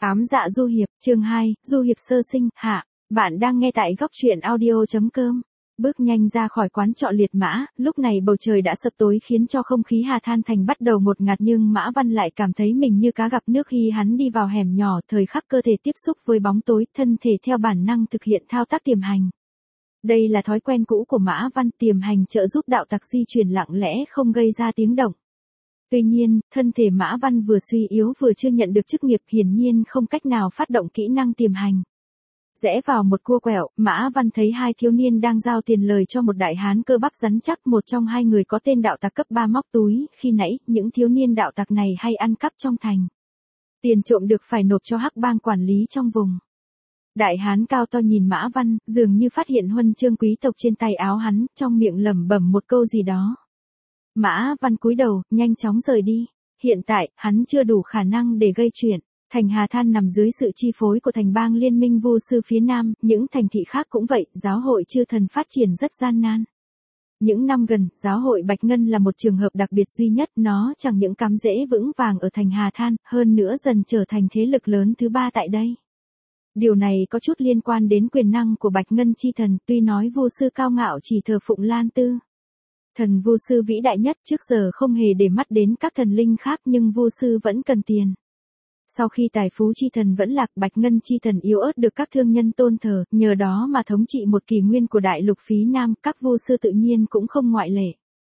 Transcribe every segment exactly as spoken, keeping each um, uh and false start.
Ám dạ du hiệp, chương hai, du hiệp sơ sinh, hạ. Bạn đang nghe tại góc truyện audio.com. Bước nhanh ra khỏi quán trọ liệt mã, lúc này bầu trời đã sập tối khiến cho không khí Hà Than Thành bắt đầu ngột ngạt, nhưng Mã Văn lại cảm thấy mình như cá gặp nước khi hắn đi vào hẻm nhỏ, thời khắc cơ thể tiếp xúc với bóng tối, thân thể theo bản năng thực hiện thao tác tiềm hành. Đây là thói quen cũ của Mã Văn, tiềm hành trợ giúp đạo tặc di chuyển lặng lẽ không gây ra tiếng động. Tuy nhiên, thân thể Mã Văn vừa suy yếu vừa chưa nhận được chức nghiệp, hiển nhiên không cách nào phát động kỹ năng tiềm hành. Rẽ vào một cua quẹo, Mã Văn thấy hai thiếu niên đang giao tiền lời cho một đại hán cơ bắp rắn chắc, một trong hai người có tên đạo tặc cấp ba móc túi, khi nãy, những thiếu niên đạo tặc này hay ăn cắp trong thành. Tiền trộm được phải nộp cho hắc bang quản lý trong vùng. Đại hán cao to nhìn Mã Văn, dường như phát hiện huân chương quý tộc trên tay áo hắn, trong miệng lẩm bẩm một câu gì đó. Mã Văn cúi đầu, nhanh chóng rời đi. Hiện tại, hắn chưa đủ khả năng để gây chuyện. Thành Hà Than nằm dưới sự chi phối của thành bang liên minh Vu sư phía Nam, những thành thị khác cũng vậy, giáo hội chư thần phát triển rất gian nan. Những năm gần, giáo hội Bạch Ngân là một trường hợp đặc biệt duy nhất, nó chẳng những cắm rễ vững vàng ở thành Hà Than, hơn nữa dần trở thành thế lực lớn thứ ba tại đây. Điều này có chút liên quan đến quyền năng của Bạch Ngân chi thần, tuy nói Vu sư cao ngạo chỉ thờ phụng Lan Tư. Thần Vu sư vĩ đại nhất, trước giờ không hề để mắt đến các thần linh khác, nhưng Vu sư vẫn cần tiền. Sau khi tài phú chi thần vẫn lạc, Bạch Ngân chi thần yếu ớt được các thương nhân tôn thờ, nhờ đó mà thống trị một kỷ nguyên của đại lục phía Nam, các Vu sư tự nhiên cũng không ngoại lệ.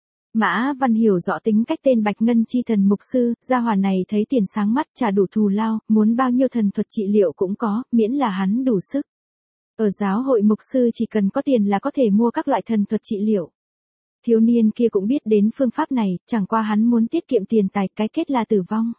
Mã Văn hiểu rõ tính cách tên Bạch Ngân chi thần mục sư, gia hỏa này thấy tiền sáng mắt, trả đủ thù lao, muốn bao nhiêu thần thuật trị liệu cũng có, miễn là hắn đủ sức. Ở giáo hội mục sư chỉ cần có tiền là có thể mua các loại thần thuật trị liệu. Thiếu niên kia cũng biết đến phương pháp này, chẳng qua hắn muốn tiết kiệm tiền tài, cái kết là tử vong.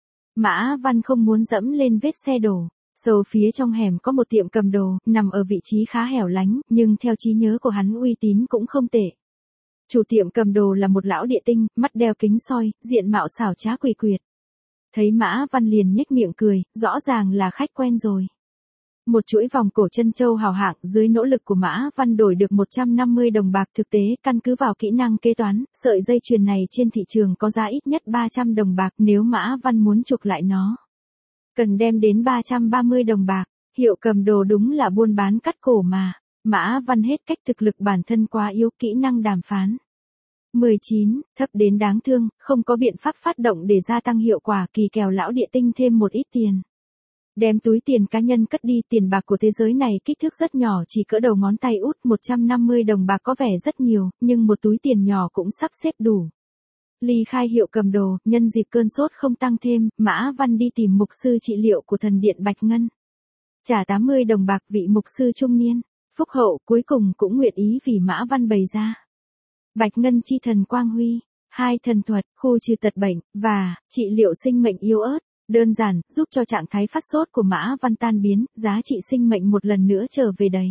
Mã Văn không muốn dẫm lên vết xe đổ. Sâu phía trong hẻm có một tiệm cầm đồ, nằm ở vị trí khá hẻo lánh, nhưng theo trí nhớ của hắn uy tín cũng không tệ. Chủ tiệm cầm đồ là một lão địa tinh, mắt đeo kính soi, diện mạo xảo trá quỷ quyệt. Thấy Mã Văn liền nhếch miệng cười, rõ ràng là khách quen rồi. Một chuỗi vòng cổ chân châu hào hạng, dưới nỗ lực của Mã Văn đổi được một trăm năm mươi đồng bạc, thực tế, căn cứ vào kỹ năng kế toán, sợi dây chuyền này trên thị trường có giá ít nhất ba trăm đồng bạc, nếu Mã Văn muốn chuộc lại nó. Cần đem đến ba trăm ba mươi đồng bạc, hiệu cầm đồ đúng là buôn bán cắt cổ mà. Mã Văn hết cách, thực lực bản thân quá yếu, kỹ năng đàm phán. mười chín, thấp đến đáng thương, không có biện pháp phát động để gia tăng hiệu quả, kỳ kèo lão địa tinh thêm một ít tiền. Đem túi tiền cá nhân cất đi, tiền bạc của thế giới này kích thước rất nhỏ, chỉ cỡ đầu ngón tay út, một trăm năm mươi đồng bạc có vẻ rất nhiều, nhưng một túi tiền nhỏ cũng sắp xếp đủ. Ly khai hiệu cầm đồ, nhân dịp cơn sốt không tăng thêm, Mã Văn đi tìm mục sư trị liệu của thần điện Bạch Ngân. Trả tám mươi đồng bạc, vị mục sư trung niên, phúc hậu, cuối cùng cũng nguyện ý vì Mã Văn bày ra. Bạch Ngân chi thần quang huy, hai thần thuật, khu trừ tật bệnh, và trị liệu sinh mệnh yếu ớt. Đơn giản, giúp cho trạng thái phát sốt của Mã Văn tan biến, giá trị sinh mệnh một lần nữa trở về đầy.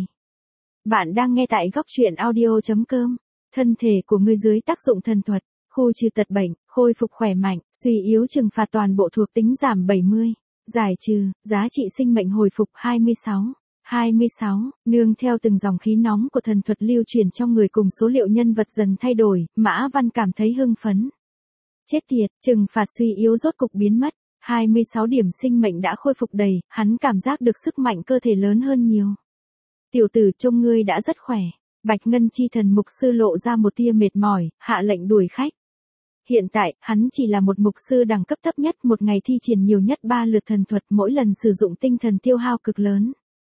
Bạn đang nghe tại góc truyện audio.com. Thân thể của ngươi dưới tác dụng thần thuật, khu trừ tật bệnh, khôi phục khỏe mạnh, suy yếu trừng phạt toàn bộ thuộc tính giảm bảy mươi. Giải trừ, giá trị sinh mệnh hồi phục hai mươi sáu. hai mươi sáu, nương theo từng dòng khí nóng của thần thuật lưu truyền trong người cùng số liệu nhân vật dần thay đổi, Mã Văn cảm thấy hưng phấn. Chết tiệt, trừng phạt suy yếu rốt cục biến mất. hai mươi sáu điểm sinh mệnh đã khôi phục đầy, hắn cảm giác được sức mạnh cơ thể lớn hơn nhiều. Tiểu tử, trông ngươi đã rất khỏe. Bạch Ngân chi thần mục sư lộ ra một tia mệt mỏi, hạ lệnh đuổi khách. Hiện tại, hắn chỉ là một mục sư đẳng cấp thấp nhất, một ngày thi triển nhiều nhất ba lượt thần thuật, mỗi lần sử dụng tinh thần tiêu hao cực lớn.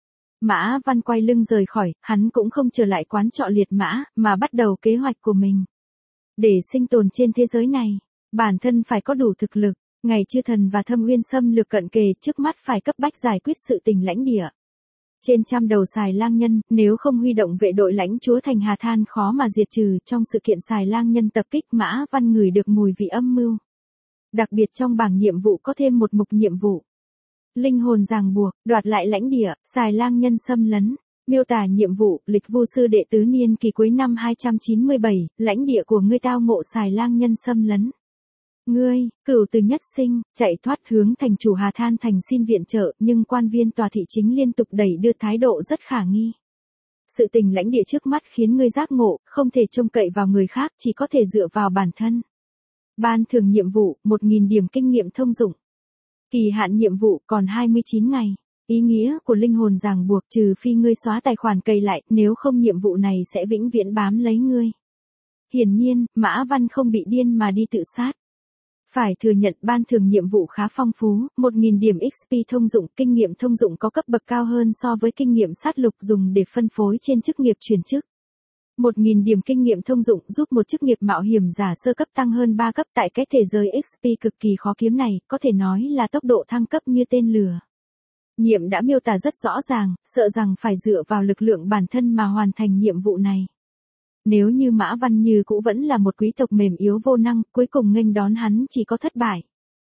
Mã Văn quay lưng rời khỏi, hắn cũng không trở lại quán trọ liệt mã, mà bắt đầu kế hoạch của mình. Để sinh tồn trên thế giới này, bản thân phải có đủ thực lực. Ngày chư thần và thâm uyên xâm lược cận kề, trước mắt phải cấp bách giải quyết sự tình lãnh địa. Trên trăm đầu xài lang nhân, nếu không huy động vệ đội lãnh chúa thành Hà Than khó mà diệt trừ. Trong sự kiện xài lang nhân tập kích, Mã Văn ngửi được mùi vị âm mưu. Đặc biệt trong bảng nhiệm vụ có thêm một mục nhiệm vụ. Linh hồn ràng buộc, đoạt lại lãnh địa, xài lang nhân xâm lấn. Miêu tả nhiệm vụ, lịch Vu sư đệ tứ niên kỳ cuối năm hai trăm chín mươi bảy, lãnh địa của ngươi tao ngộ xài lang nhân xâm lấn. Ngươi, cửu từ nhất sinh, chạy thoát hướng thành chủ Hà Than Thành xin viện trợ, nhưng quan viên tòa thị chính liên tục đẩy đưa thái độ rất khả nghi. Sự tình lãnh địa trước mắt khiến ngươi giác ngộ, không thể trông cậy vào người khác, chỉ có thể dựa vào bản thân. Ban thưởng nhiệm vụ, một nghìn điểm kinh nghiệm thông dụng. Kỳ hạn nhiệm vụ còn hai mươi chín ngày. Ý nghĩa của linh hồn ràng buộc trừ phi ngươi xóa tài khoản cày lại, nếu không nhiệm vụ này sẽ vĩnh viễn bám lấy ngươi. Hiển nhiên, Mã Văn không bị điên mà đi tự sát. Phải thừa nhận ban thưởng nhiệm vụ khá phong phú, một nghìn điểm ích pê thông dụng, kinh nghiệm thông dụng có cấp bậc cao hơn so với kinh nghiệm sát lục dùng để phân phối trên chức nghiệp chuyển chức. một nghìn điểm kinh nghiệm thông dụng giúp một chức nghiệp mạo hiểm giả sơ cấp tăng hơn ba cấp tại cái thế giới ích pê cực kỳ khó kiếm này, có thể nói là tốc độ thăng cấp như tên lửa. Nhiệm đã miêu tả rất rõ ràng, sợ rằng phải dựa vào lực lượng bản thân mà hoàn thành nhiệm vụ này. Nếu như Mã Văn như cũ vẫn là một quý tộc mềm yếu vô năng, cuối cùng nghênh đón hắn chỉ có thất bại.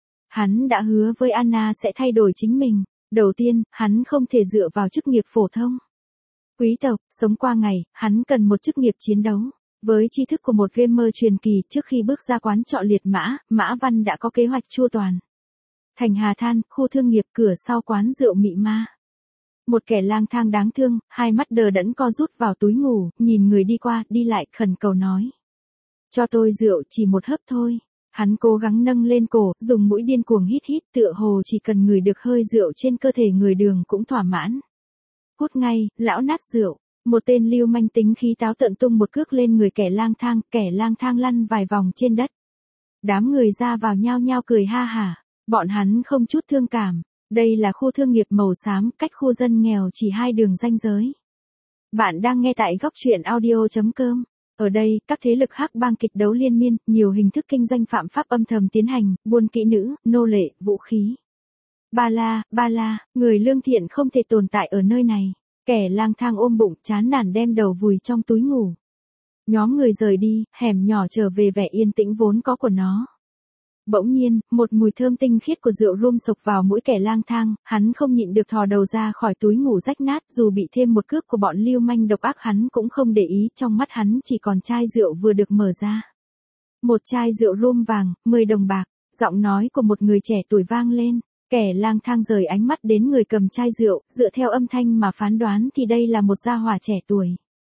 Hắn đã hứa với Anna sẽ thay đổi chính mình. Đầu tiên, hắn không thể dựa vào chức nghiệp phổ thông. Quý tộc, sống qua ngày, hắn cần một chức nghiệp chiến đấu. Với tri thức của một gamer truyền kỳ trước khi bước ra quán trọ liệt mã, Mã Văn đã có kế hoạch chu toàn. Thành Hà Than, khu thương nghiệp cửa sau quán rượu Mị Ma. Một kẻ lang thang đáng thương, hai mắt đờ đẫn co rút vào túi ngủ, nhìn người đi qua, đi lại, khẩn cầu nói. Cho tôi rượu chỉ một hớp thôi. Hắn cố gắng nâng lên cổ, dùng mũi điên cuồng hít hít, tựa hồ chỉ cần ngửi được hơi rượu trên cơ thể người đường cũng thỏa mãn. Hút ngay, lão nát rượu. Một tên lưu manh tính khí táo tợn tung một cước lên người kẻ lang thang, kẻ lang thang lăn vài vòng trên đất. Đám người ra vào nhao nhao cười ha hả. Bọn hắn không chút thương cảm. Đây là khu thương nghiệp màu xám, cách khu dân nghèo chỉ hai đường ranh giới. Bạn đang nghe tại góc truyện audio chấm com. Ở đây, các thế lực hắc bang kịch đấu liên miên, nhiều hình thức kinh doanh phạm pháp âm thầm tiến hành, buôn kỹ nữ, nô lệ, vũ khí. Ba la, ba la, người lương thiện không thể tồn tại ở nơi này. Kẻ lang thang ôm bụng, chán nản đem đầu vùi trong túi ngủ. Nhóm người rời đi, hẻm nhỏ trở về vẻ yên tĩnh vốn có của nó. Bỗng nhiên, một mùi thơm tinh khiết của rượu rum sộc vào mũi kẻ lang thang, hắn không nhịn được thò đầu ra khỏi túi ngủ rách nát, dù bị thêm một cước của bọn lưu manh độc ác hắn cũng không để ý, trong mắt hắn chỉ còn chai rượu vừa được mở ra. Một chai rượu rum vàng, mười đồng bạc, giọng nói của một người trẻ tuổi vang lên, kẻ lang thang rời ánh mắt đến người cầm chai rượu, dựa theo âm thanh mà phán đoán thì đây là một gia hỏa trẻ tuổi.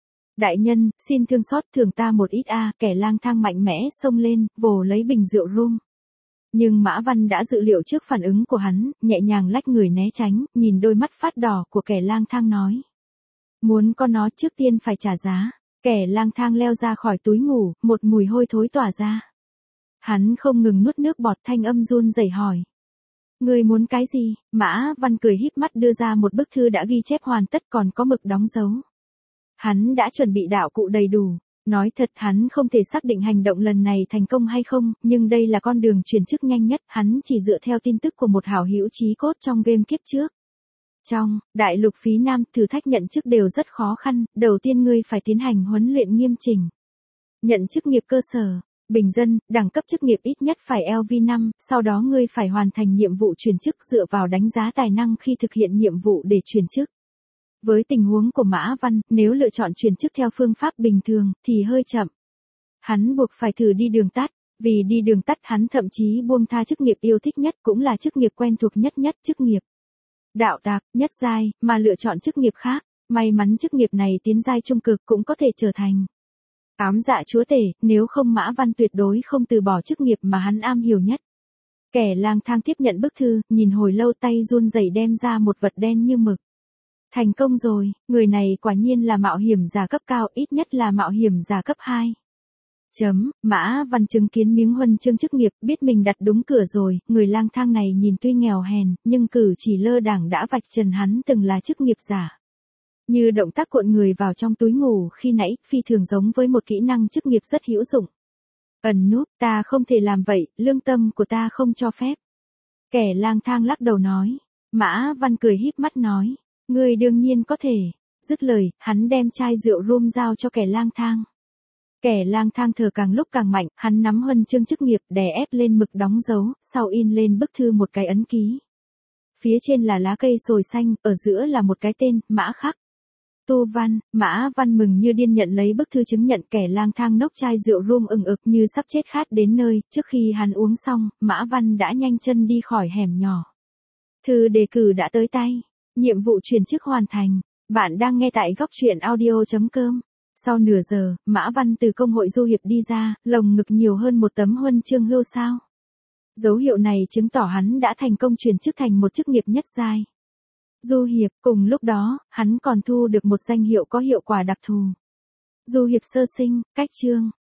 Đại nhân, xin thương xót thưởng ta một ít a, kẻ lang thang mạnh mẽ xông lên, vồ lấy bình rượu rum. Nhưng Mã Văn đã dự liệu trước phản ứng của hắn, nhẹ nhàng lách người né tránh, nhìn đôi mắt phát đỏ của kẻ lang thang nói. Muốn có nó trước tiên phải trả giá. Kẻ lang thang leo ra khỏi túi ngủ, một mùi hôi thối tỏa ra. Hắn không ngừng nuốt nước bọt, thanh âm run rẩy hỏi. Ngươi muốn cái gì? Mã Văn cười híp mắt đưa ra một bức thư đã ghi chép hoàn tất còn có mực đóng dấu. Hắn đã chuẩn bị đạo cụ đầy đủ. Nói thật hắn không thể xác định hành động lần này thành công hay không, nhưng đây là con đường chuyển chức nhanh nhất, hắn chỉ dựa theo tin tức của một hảo hữu chí cốt trong game kiếp trước. Trong đại lục phí Nam, thử thách nhận chức đều rất khó khăn, đầu tiên ngươi phải tiến hành huấn luyện nghiêm chỉnh. Nhận chức nghiệp cơ sở, bình dân, đẳng cấp chức nghiệp ít nhất phải L V năm, sau đó ngươi phải hoàn thành nhiệm vụ chuyển chức dựa vào đánh giá tài năng khi thực hiện nhiệm vụ để chuyển chức. Với tình huống của Mã Văn, nếu lựa chọn chuyển chức theo phương pháp bình thường, thì hơi chậm. Hắn buộc phải thử đi đường tắt, vì đi đường tắt hắn thậm chí buông tha chức nghiệp yêu thích nhất cũng là chức nghiệp quen thuộc nhất nhất chức nghiệp. Đạo tặc, nhất giai, mà lựa chọn chức nghiệp khác, may mắn chức nghiệp này tiến giai trung cực cũng có thể trở thành. Ám dạ chúa tể, nếu không Mã Văn tuyệt đối không từ bỏ chức nghiệp mà hắn am hiểu nhất. Kẻ lang thang tiếp nhận bức thư, nhìn hồi lâu tay run rẩy đem ra một vật đen như mực. Thành công rồi, người này quả nhiên là mạo hiểm giả cấp cao, ít nhất là mạo hiểm giả cấp hai. Chấm, Mã Văn chứng kiến miếng huân chương chức nghiệp, biết mình đặt đúng cửa rồi, người lang thang này nhìn tuy nghèo hèn, nhưng cử chỉ lơ đảng đã vạch trần hắn từng là chức nghiệp giả. Như động tác cuộn người vào trong túi ngủ khi nãy, phi thường giống với một kỹ năng chức nghiệp rất hữu dụng. Ẩn núp, ta không thể làm vậy, lương tâm của ta không cho phép. Kẻ lang thang lắc đầu nói. Mã Văn cười híp mắt nói. Ngươi đương nhiên có thể. Dứt lời, hắn đem chai rượu rum giao cho kẻ lang thang. Kẻ lang thang thở càng lúc càng mạnh, hắn nắm huân chương chức nghiệp đè ép lên mực đóng dấu, sau in lên bức thư một cái ấn ký. Phía trên là lá cây sồi xanh, ở giữa là một cái tên, Mã Khắc. Tu Văn, Mã Văn mừng như điên nhận lấy bức thư chứng nhận, kẻ lang thang nốc chai rượu rum ừng ực như sắp chết khát đến nơi, trước khi hắn uống xong, Mã Văn đã nhanh chân đi khỏi hẻm nhỏ. Thư đề cử đã tới tay, nhiệm vụ chuyển chức hoàn thành, bạn đang nghe tại góc truyện audio chấm com. Sau nửa giờ, Mã Văn từ công hội du hiệp đi ra, lồng ngực nhiều hơn một tấm huân chương hưu sao. Dấu hiệu này chứng tỏ hắn đã thành công chuyển chức thành một chức nghiệp nhất giai. Du hiệp, cùng lúc đó, hắn còn thu được một danh hiệu có hiệu quả đặc thù. Du hiệp sơ sinh, cách chương.